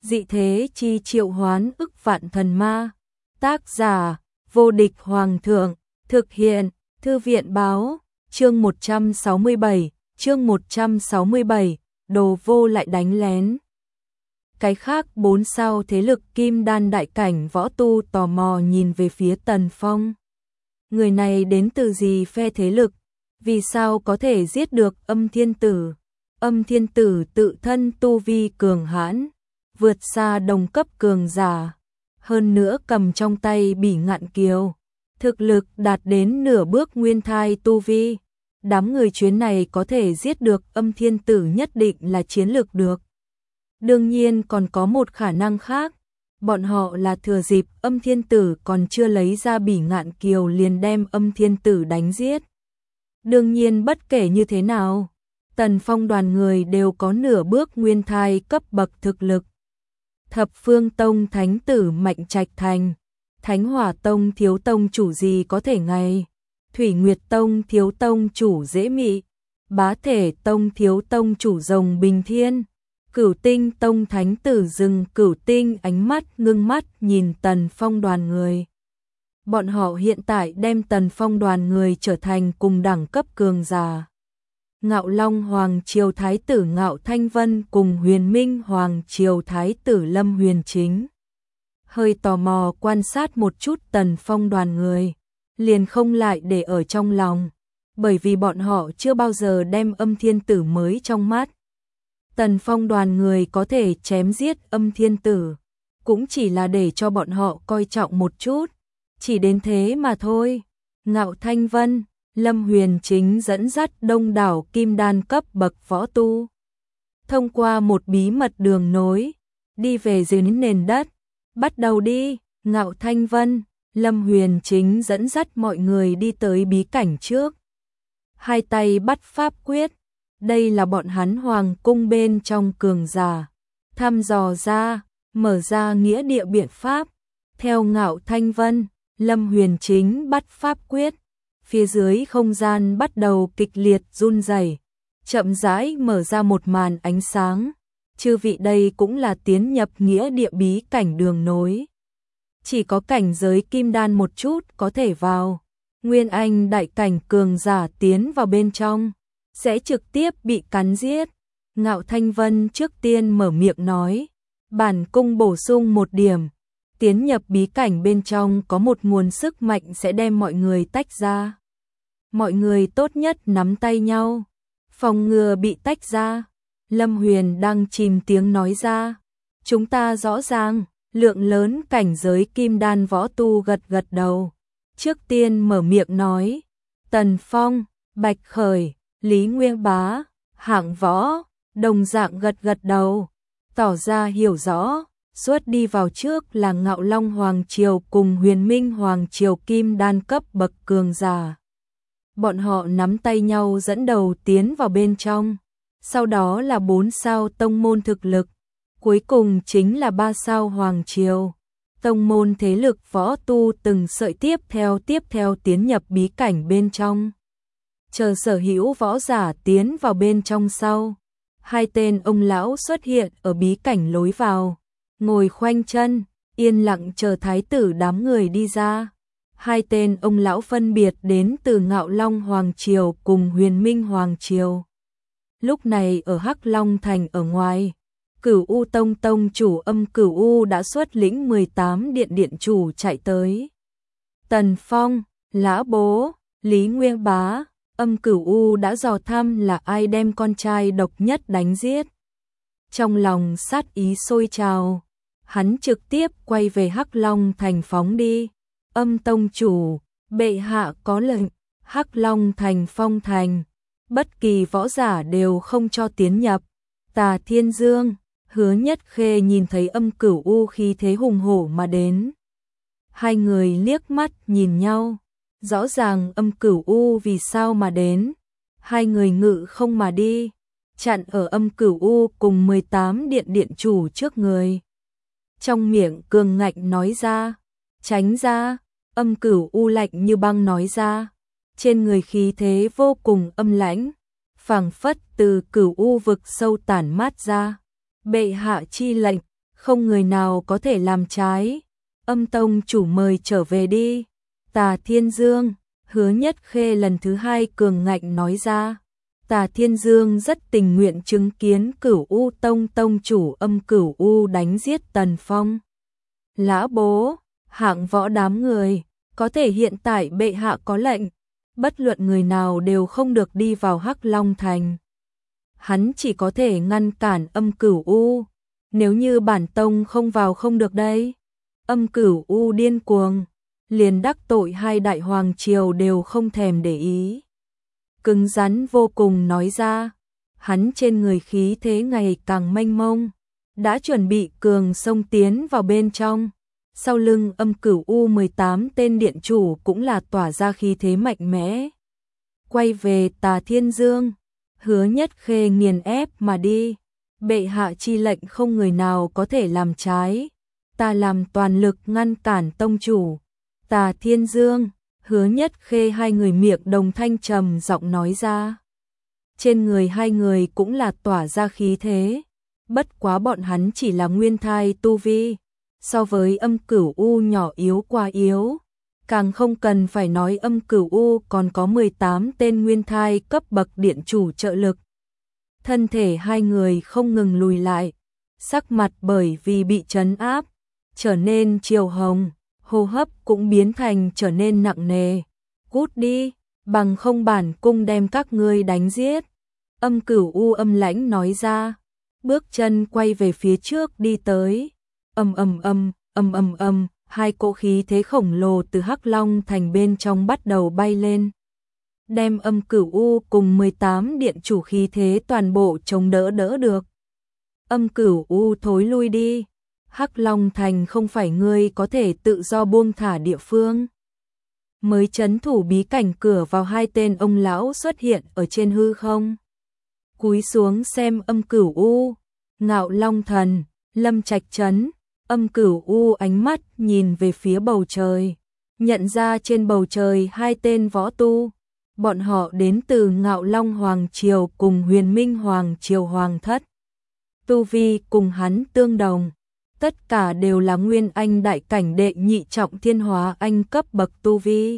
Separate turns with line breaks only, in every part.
Dị thế chi triệu hoán ức vạn thần ma. Tác giả, vô địch hoàng thượng. Thực hiện, thư viện báo. Chương 167, đồ vô lại đánh lén. Cái khác 4 sao thế lực kim đan đại cảnh võ tu tò mò nhìn về phía Tần Phong. Người này đến từ gì phe thế lực? Vì sao có thể giết được Âm Thiên Tử? Âm Thiên Tử tự thân tu vi cường hãn, vượt xa đồng cấp cường giả, hơn nữa cầm trong tay Bỉ Ngạn Kiều, thực lực đạt đến nửa bước nguyên thai tu vi. Đám người chuyến này có thể giết được Âm Thiên Tử nhất định là chiến lược được. Đương nhiên còn có một khả năng khác, bọn họ là thừa dịp Âm Thiên Tử còn chưa lấy ra Bỉ Ngạn Kiều liền đem Âm Thiên Tử đánh giết. Đương nhiên bất kể như thế nào, Tần Phong đoàn người đều có nửa bước nguyên thai cấp bậc thực lực. Thập Phương Tông Thánh Tử Mạnh Trạch Thành, Thánh Hỏa Tông thiếu tông chủ gì có thể ngày, Thủy Nguyệt Tông thiếu tông chủ Dễ Mị, Bá Thể Tông thiếu tông chủ Rồng Bình Thiên, Cửu Tinh Tông Thánh Tử Rừng Cửu Tinh ánh mắt ngưng mắt nhìn Tần Phong đoàn người. Bọn họ hiện tại đem Tần Phong đoàn người trở thành cùng đẳng cấp cường giả. Ngạo Long Hoàng Triều Thái tử Ngạo Thanh Vân cùng Huyền Minh Hoàng Triều Thái tử Lâm Huyền Chính. Hơi tò mò quan sát một chút Tần Phong đoàn người, liền không lại để ở trong lòng, bởi vì bọn họ chưa bao giờ đem Âm Thiên Tử mới trong mắt. Tần Phong đoàn người có thể chém giết Âm Thiên Tử, cũng chỉ là để cho bọn họ coi trọng một chút, chỉ đến thế mà thôi. Ngạo Thanh Vân, Lâm Huyền Chính dẫn dắt đông đảo kim đan cấp bậc võ tu, thông qua một bí mật đường nối, đi về dưới nền đất. Bắt đầu đi. Ngạo Thanh Vân, Lâm Huyền Chính dẫn dắt mọi người đi tới bí cảnh trước. Hai tay bắt pháp quyết, đây là bọn hắn hoàng cung bên trong cường giả, thăm dò ra, mở ra nghĩa địa biện pháp. Theo Ngạo Thanh Vân, Lâm Huyền Chính bắt pháp quyết, phía dưới không gian bắt đầu kịch liệt run rẩy, chậm rãi mở ra một màn ánh sáng. Chư vị, đây cũng là tiến nhập nghĩa địa bí cảnh đường nối. Chỉ có cảnh giới kim đan một chút có thể vào. Nguyên anh đại cảnh cường giả tiến vào bên trong, sẽ trực tiếp bị cắn giết. Ngạo Thanh Vân trước tiên mở miệng nói. Bản cung bổ sung một điểm. Tiến nhập bí cảnh bên trong có một nguồn sức mạnh sẽ đem mọi người tách ra. Mọi người tốt nhất nắm tay nhau, phòng ngừa bị tách ra. Lâm Huyền đang chìm tiếng nói ra. Chúng ta rõ ràng. Lượng lớn cảnh giới kim đan võ tu gật gật đầu. Trước tiên mở miệng nói. Tần Phong, Bạch Khởi, Lý Nguyên Bá, Hạng Võ, đồng dạng gật gật đầu, tỏ ra hiểu rõ. Suốt đi vào trước là Ngạo Long Hoàng Triều cùng Huyền Minh Hoàng Triều kim đan cấp bậc cường giả. Bọn họ nắm tay nhau dẫn đầu tiến vào bên trong. Sau đó là 4 sao tông môn thực lực. Cuối cùng chính là 3 sao Hoàng Triều. Tông môn thế lực võ tu từng sợi tiếp theo tiến nhập bí cảnh bên trong. Chờ sở hữu võ giả tiến vào bên trong sau. Hai tên ông lão xuất hiện ở bí cảnh lối vào. Ngồi khoanh chân, yên lặng chờ thái tử đám người đi ra. Hai tên ông lão phân biệt đến từ Ngạo Long Hoàng Triều cùng Huyền Minh Hoàng Triều. Lúc này ở Hắc Long Thành ở ngoài, Cửu U Tông Tông chủ Âm Cửu U đã xuất lĩnh 18 điện chủ chạy tới. Tần Phong, Lã Bố, Lý Nguyên Bá, Âm Cửu U đã dò thăm là ai đem con trai độc nhất đánh giết. Trong lòng sát ý sôi trào, hắn trực tiếp quay về Hắc Long Thành phóng đi. Âm Tông chủ, bệ hạ có lệnh, Hắc Long Thành phong thành, bất kỳ võ giả đều không cho tiến nhập. Tà Thiên Dương, Hứa Nhất Khê nhìn thấy Âm Cửu U khí thế hùng hổ mà đến. Hai người liếc mắt nhìn nhau, rõ ràng Âm Cửu U vì sao mà đến. Hai người ngự không mà đi, chặn ở Âm Cửu U cùng 18 điện chủ trước người. Trong miệng cường ngạnh nói ra, tránh ra. Âm Cửu U lạnh như băng nói ra, trên người khí thế vô cùng âm lãnh, phảng phất từ Cửu U vực sâu tản mát ra. Bệ hạ chi lệnh, không người nào có thể làm trái. Âm tông chủ mời trở về đi. Tà Thiên Dương, Hứa Nhất Khê lần thứ hai cường ngạnh nói ra. Tà Thiên Dương rất tình nguyện chứng kiến Cửu U Tông tông chủ Âm Cửu U đánh giết Tần Phong. Lã bố, hạng võ đám người, có thể hiện tại bệ hạ có lệnh, bất luận người nào đều không được đi vào Hắc Long Thành. Hắn chỉ có thể ngăn cản Âm Cửu U, nếu như bản tông không vào không được đây. Âm Cửu U điên cuồng, liền đắc tội hai đại hoàng triều đều không thèm để ý. Cứng rắn vô cùng nói ra, hắn trên người khí thế ngày càng mênh mông, đã chuẩn bị cường xông tiến vào bên trong. Sau lưng Âm Cửu U 18 tên điện chủ cũng là tỏa ra khí thế mạnh mẽ. Quay về Tà Thiên Dương, Hứa Nhất Khê nghiền ép mà đi. Bệ hạ chi lệnh không người nào có thể làm trái. Ta làm toàn lực ngăn cản tông chủ. Tà Thiên Dương, Hứa Nhất Khê hai người miệng đồng thanh trầm giọng nói ra. Trên người hai người cũng là tỏa ra khí thế. Bất quá bọn hắn chỉ là nguyên thai tu vi. So với Âm Cửu U nhỏ yếu quá yếu. Càng không cần phải nói Âm Cửu U còn có 18 tên nguyên thai cấp bậc điện chủ trợ lực. Thân thể hai người không ngừng lùi lại. Sắc mặt bởi vì bị trấn áp, trở nên chiều hồng, hô hấp cũng biến thành trở nên nặng nề. Cút đi, bằng không bản cung đem các ngươi đánh giết. Âm Cửu U âm lãnh nói ra, bước chân quay về phía trước đi tới. Hai cỗ khí thế khổng lồ từ Hắc Long Thành bên trong bắt đầu bay lên. Đem Âm Cửu U cùng 18 điện chủ khí thế toàn bộ chống đỡ được. Âm Cửu U thối lui đi. Hắc Long Thành không phải ngươi có thể tự do buông thả địa phương. Mới trấn thủ bí cảnh cửa vào hai tên ông lão xuất hiện ở trên hư không. Cúi xuống xem Âm Cửu U, Ngạo Long Thần, Lâm Trạch Trấn. Âm Cửu U ánh mắt nhìn về phía bầu trời, nhận ra trên bầu trời hai tên võ tu. Bọn họ đến từ Ngạo Long Hoàng Triều cùng Huyền Minh Hoàng Triều Hoàng Thất. Tu vi cùng hắn tương đồng, tất cả đều là nguyên anh đại cảnh đệ nhị trọng thiên hóa anh cấp bậc tu vi.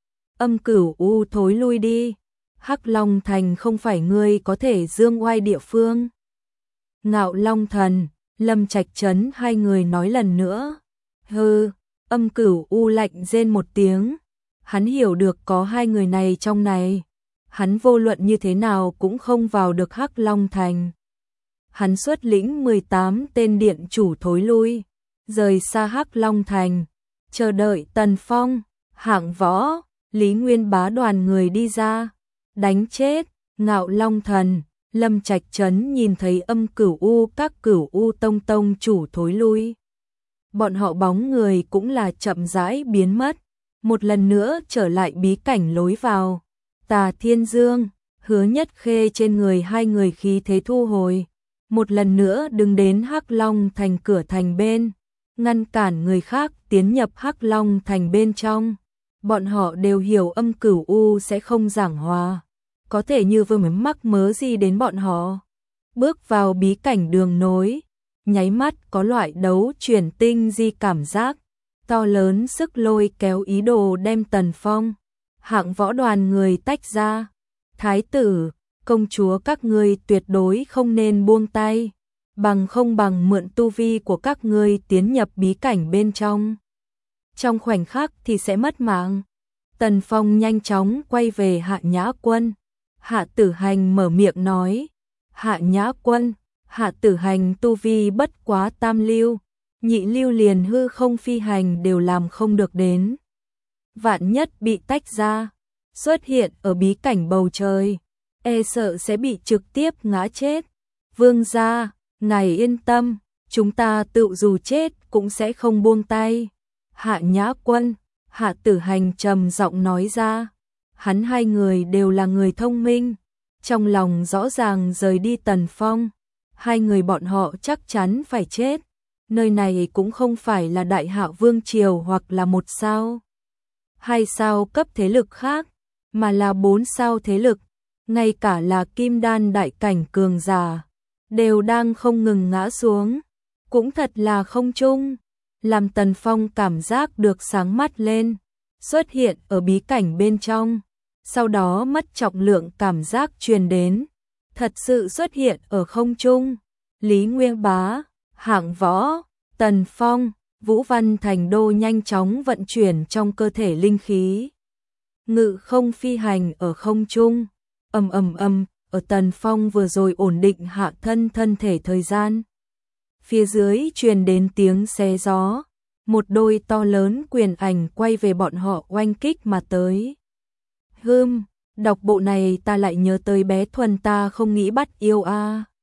Âm Cửu U thối lui đi, Hắc Long Thành không phải ngươi có thể dương oai địa phương. Ngạo Long Thần, Lâm Trạch Trấn hai người nói lần nữa. Hừ, Âm Cửu U lạnh rên một tiếng. Hắn hiểu được có hai người này trong này. Hắn vô luận như thế nào cũng không vào được Hắc Long Thành. Hắn xuất lĩnh 18 tên điện chủ thối lui, rời xa Hắc Long Thành, chờ đợi Tần Phong, Hạng Võ, Lý Nguyên Bá đoàn người đi ra, đánh chết. Ngạo Long Thần, Lâm Trạch Trấn nhìn thấy Âm Cửu U các Cửu U tông tông chủ thối lui. Bọn họ bóng người cũng là chậm rãi biến mất, một lần nữa trở lại bí cảnh lối vào. Tà Thiên Dương, Hứa Nhất Khê trên người hai người khí thế thu hồi, một lần nữa đứng đến Hắc Long Thành cửa thành bên, ngăn cản người khác tiến nhập Hắc Long Thành bên trong. Bọn họ đều hiểu Âm Cửu U sẽ không giảng hòa, có thể như vừa mới mắc mớ gì đến bọn họ. Bước vào bí cảnh đường nối, nháy mắt có loại đấu chuyển tinh di cảm giác, to lớn sức lôi kéo ý đồ đem Tần Phong, Hạng Võ đoàn người tách ra. Thái tử, công chúa các ngươi tuyệt đối không nên buông tay, bằng không bằng mượn tu vi của các ngươi tiến nhập bí cảnh bên trong. Trong khoảnh khắc thì sẽ mất mạng. Tần Phong nhanh chóng quay về Hạ Nhã Quân. Hạ Tử Hành mở miệng nói, Hạ Nhã Quân, Hạ Tử Hành tu vi bất quá tam lưu, nhị lưu liền hư không phi hành đều làm không được đến. Vạn nhất bị tách ra, xuất hiện ở bí cảnh bầu trời, e sợ sẽ bị trực tiếp ngã chết. Vương gia, ngài yên tâm, chúng ta tự dù chết cũng sẽ không buông tay. Hạ Nhã Quân, Hạ Tử Hành trầm giọng nói ra. Hắn hai người đều là người thông minh, trong lòng rõ ràng rời đi Tần Phong, hai người bọn họ chắc chắn phải chết. Nơi này cũng không phải là Đại Hạ Vương Triều hoặc là một sao, hai sao cấp thế lực khác, mà là 4 sao thế lực, ngay cả là Kim Đan đại cảnh cường giả đều đang không ngừng ngã xuống. cũng thật là không trung, làm Tần Phong cảm giác được sáng mắt lên, xuất hiện ở bí cảnh bên trong, sau đó mất trọng lượng cảm giác truyền đến, thật sự xuất hiện ở không trung. Lý Nguyên Bá, hạng võ, Tần Phong, Vũ Văn Thành Đô nhanh chóng vận chuyển trong cơ thể linh khí. Ngự không phi hành ở không trung, ở Tần Phong vừa rồi ổn định hạ thân thể thời gian. Phía dưới truyền đến tiếng xé gió, một đôi to lớn quyền ảnh quay về bọn họ oanh kích mà tới. Đọc bộ này ta lại nhớ tới bé Thuần ta không nghĩ bắt yêu a.